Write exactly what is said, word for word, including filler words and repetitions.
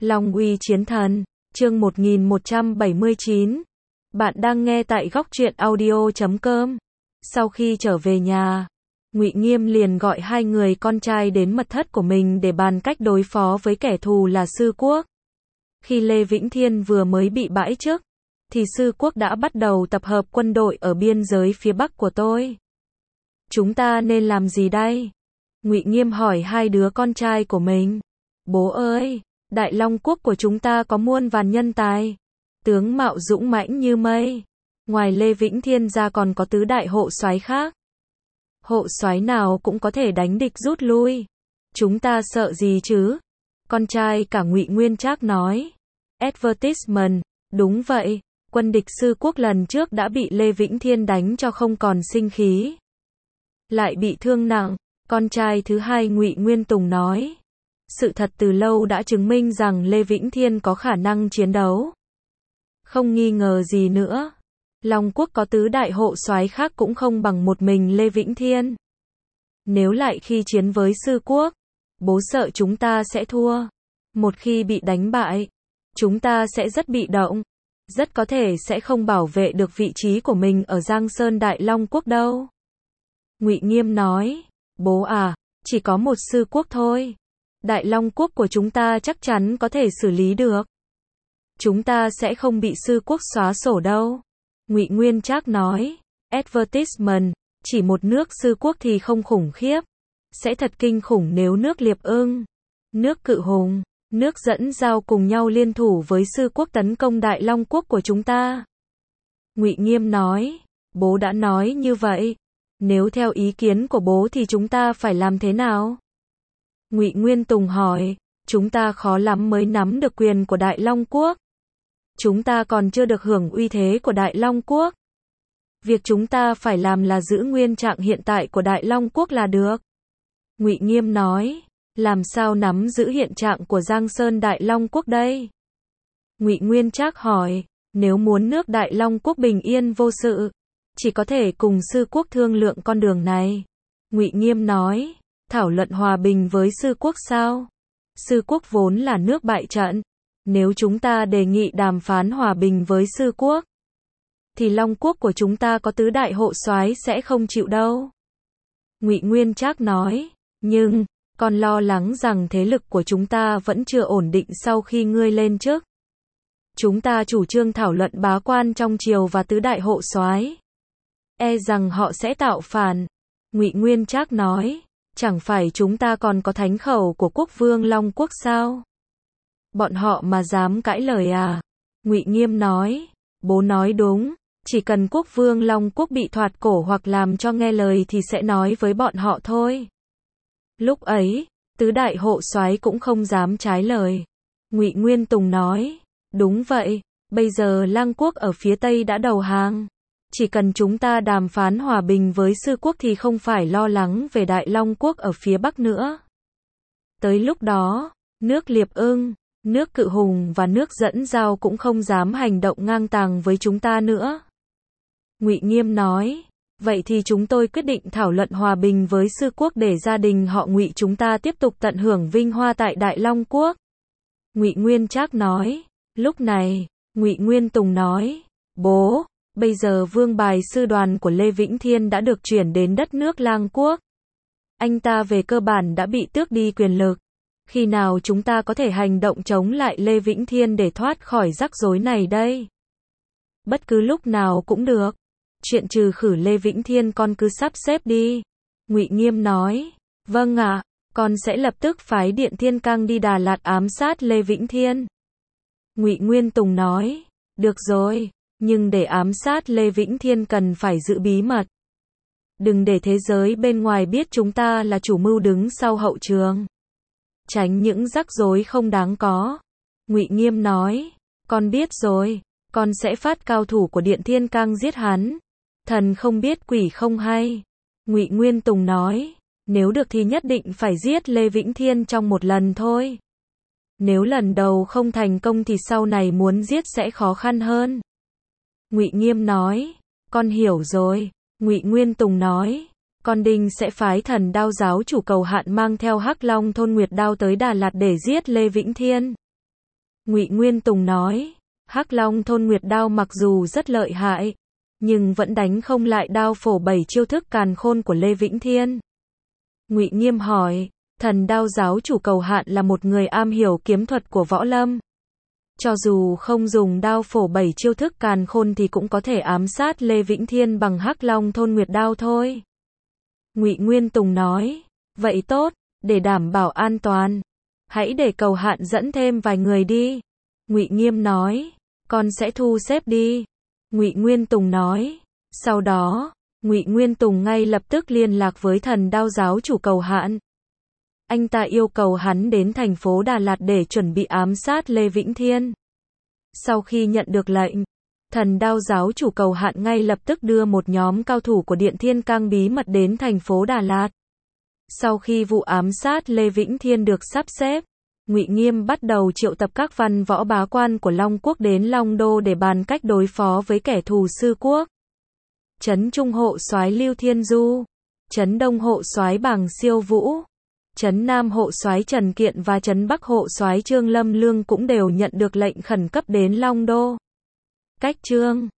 Long uy chiến thần, chương một nghìn một trăm bảy mươi chín. Bạn đang nghe tại góc truyện audio chấm com. Sau khi trở về nhà, Ngụy Nghiêm liền gọi hai người con trai đến mật thất của mình để bàn cách đối phó với kẻ thù là Sư Quốc. Khi Lê Vĩnh Thiên vừa mới bị bãi chức, thì Sư Quốc đã bắt đầu tập hợp quân đội ở biên giới phía bắc của tôi. Chúng ta nên làm gì đây? Ngụy Nghiêm hỏi hai đứa con trai của mình. Bố ơi, Đại Long Quốc của chúng ta có muôn vàn nhân tài, tướng mạo dũng mãnh như mây. Ngoài Lê Vĩnh Thiên ra còn có tứ đại hộ soái khác. Hộ soái nào cũng có thể đánh địch rút lui. Chúng ta sợ gì chứ? Con trai cả Ngụy Nguyên Trác nói. Advertisement, đúng vậy, quân địch Sư Quốc lần trước đã bị Lê Vĩnh Thiên đánh cho không còn sinh khí, lại bị thương nặng. Con trai thứ hai Ngụy Nguyên Tùng nói. Sự thật từ lâu đã chứng minh rằng Lê Vĩnh Thiên có khả năng chiến đấu. Không nghi ngờ gì nữa. Long Quốc có tứ đại hộ soái khác cũng không bằng một mình Lê Vĩnh Thiên. Nếu lại khi chiến với Sư Quốc, bố sợ chúng ta sẽ thua. Một khi bị đánh bại, chúng ta sẽ rất bị động. Rất có thể sẽ không bảo vệ được vị trí của mình ở Giang Sơn Đại Long Quốc đâu. Ngụy Nghiêm nói. Bố à, chỉ có một Sư Quốc thôi. Đại Long Quốc của chúng ta chắc chắn có thể xử lý được. Chúng ta sẽ không bị Sư Quốc xóa sổ đâu. Ngụy Nguyên Trác nói. Advertisement, chỉ một nước Sư Quốc thì không khủng khiếp. Sẽ thật kinh khủng nếu nước Liệp Ưng, nước Cự Hùng, nước Dẫn Giao cùng nhau liên thủ với Sư Quốc tấn công Đại Long Quốc của chúng ta. Ngụy Nghiêm nói. Bố đã nói như vậy. Nếu theo ý kiến của bố thì chúng ta phải làm thế nào? Ngụy Nguyên Tùng hỏi. Chúng ta khó lắm mới nắm được quyền của Đại Long Quốc. Chúng ta còn chưa được hưởng uy thế của Đại Long Quốc. Việc chúng ta phải làm là giữ nguyên trạng hiện tại của Đại Long Quốc là được. Ngụy Nghiêm nói. Làm sao nắm giữ hiện trạng của Giang Sơn Đại Long Quốc đây? Ngụy Nguyên Trác hỏi. Nếu muốn nước Đại Long Quốc bình yên vô sự, chỉ có thể cùng Sư Quốc thương lượng con đường này. Ngụy Nghiêm nói. Thảo luận hòa bình với Sư Quốc sao? Sư Quốc vốn là nước bại trận. Nếu chúng ta đề nghị đàm phán hòa bình với Sư Quốc, thì Long Quốc của chúng ta có tứ đại hộ soái sẽ không chịu đâu. Ngụy Nguyên Trác nói. Nhưng, con lo lắng rằng thế lực của chúng ta vẫn chưa ổn định sau khi ngươi lên chức. Chúng ta chủ trương thảo luận bá quan trong triều và tứ đại hộ soái, e rằng họ sẽ tạo phản. Ngụy Nguyên Trác nói. Chẳng phải chúng ta còn có thánh khẩu của Quốc Vương Long Quốc sao? Bọn họ mà dám cãi lời à? Ngụy Nghiêm nói. Bố nói đúng, chỉ cần Quốc Vương Long Quốc bị thoạt cổ hoặc làm cho nghe lời thì sẽ nói với bọn họ thôi. Lúc ấy, tứ đại hộ soái cũng không dám trái lời. Ngụy Nguyên Tùng nói. Đúng vậy, bây giờ Lang Quốc ở phía Tây đã đầu hàng. Chỉ cần chúng ta đàm phán hòa bình với Sư Quốc thì không phải lo lắng về Đại Long Quốc ở phía Bắc nữa. Tới lúc đó, nước Liệp Ưng, nước Cự Hùng và nước Dẫn Giao cũng không dám hành động ngang tàng với chúng ta nữa. Ngụy Nghiêm nói. Vậy thì chúng tôi quyết định thảo luận hòa bình với Sư Quốc để gia đình họ Ngụy chúng ta tiếp tục tận hưởng vinh hoa tại Đại Long Quốc. Ngụy Nguyên Trác nói. Lúc này, Ngụy Nguyên Tùng nói. Bố, bây giờ vương bài sư đoàn của Lê Vĩnh Thiên đã được chuyển đến đất nước Lang Quốc. Anh ta về cơ bản đã bị tước đi quyền lực. Khi nào chúng ta có thể hành động chống lại Lê Vĩnh Thiên để thoát khỏi rắc rối này đây? Bất cứ lúc nào cũng được. Chuyện trừ khử Lê Vĩnh Thiên con cứ sắp xếp đi. Ngụy Nghiêm nói. Vâng ạ, con sẽ lập tức phái Điện Thiên Cang đi Đà Lạt ám sát Lê Vĩnh Thiên. Ngụy Nguyên Tùng nói. Được rồi, nhưng để ám sát Lê Vĩnh Thiên cần phải giữ bí mật. Đừng để thế giới bên ngoài biết chúng ta là chủ mưu đứng sau hậu trường. Tránh những rắc rối không đáng có. Ngụy Nghiêm nói. Con biết rồi, con sẽ phát cao thủ của Điện Thiên Cang giết hắn. Thần không biết quỷ không hay. Ngụy Nguyên Tùng nói. Nếu được thì nhất định phải giết Lê Vĩnh Thiên trong một lần thôi. Nếu lần đầu không thành công thì sau này muốn giết sẽ khó khăn hơn. Ngụy Nghiêm nói. Con hiểu rồi. Ngụy Nguyên Tùng nói. Con Đinh sẽ phái Thần Đao giáo chủ Cầu Hạn mang theo Hắc Long thôn Nguyệt Đao tới Đà Lạt để giết Lê Vĩnh Thiên. Ngụy Nguyên Tùng nói, Hắc Long thôn Nguyệt đao mặc dù rất lợi hại, nhưng vẫn đánh không lại đao phổ bảy chiêu thức càn khôn của Lê Vĩnh Thiên. Ngụy Nghiêm hỏi, thần đao giáo chủ Cầu Hạn là một người am hiểu kiếm thuật của võ lâm. Cho dù không dùng đao phổ bảy chiêu thức càn khôn thì cũng có thể ám sát Lê Vĩnh Thiên bằng Hắc Long thôn Nguyệt đao thôi. Ngụy Nguyên Tùng nói, vậy tốt, để đảm bảo an toàn, hãy để Cầu Hạn dẫn thêm vài người đi. Ngụy Nghiêm nói, con sẽ thu xếp đi. Ngụy Nguyên Tùng nói, sau đó, Ngụy Nguyên Tùng ngay lập tức liên lạc với thần đao giáo chủ Cầu Hạn. Anh ta yêu cầu hắn đến thành phố Đà Lạt để chuẩn bị ám sát Lê Vĩnh Thiên. Sau khi nhận được lệnh, thần đao giáo chủ Cầu Hạn ngay lập tức đưa một nhóm cao thủ của Điện Thiên Cang bí mật đến thành phố Đà Lạt. Sau khi vụ ám sát Lê Vĩnh Thiên được sắp xếp, Ngụy Nghiêm bắt đầu triệu tập các văn võ bá quan của Long Quốc đến Long Đô để bàn cách đối phó với kẻ thù Sư Quốc. Trấn Trung hộ soái Lưu Thiên Du, Trấn Đông hộ soái Bàng Siêu Vũ, Trấn Nam hộ soái Trần Kiện và Trấn Bắc hộ soái Trương Lâm Lương cũng đều nhận được lệnh khẩn cấp đến Long Đô. Cách chương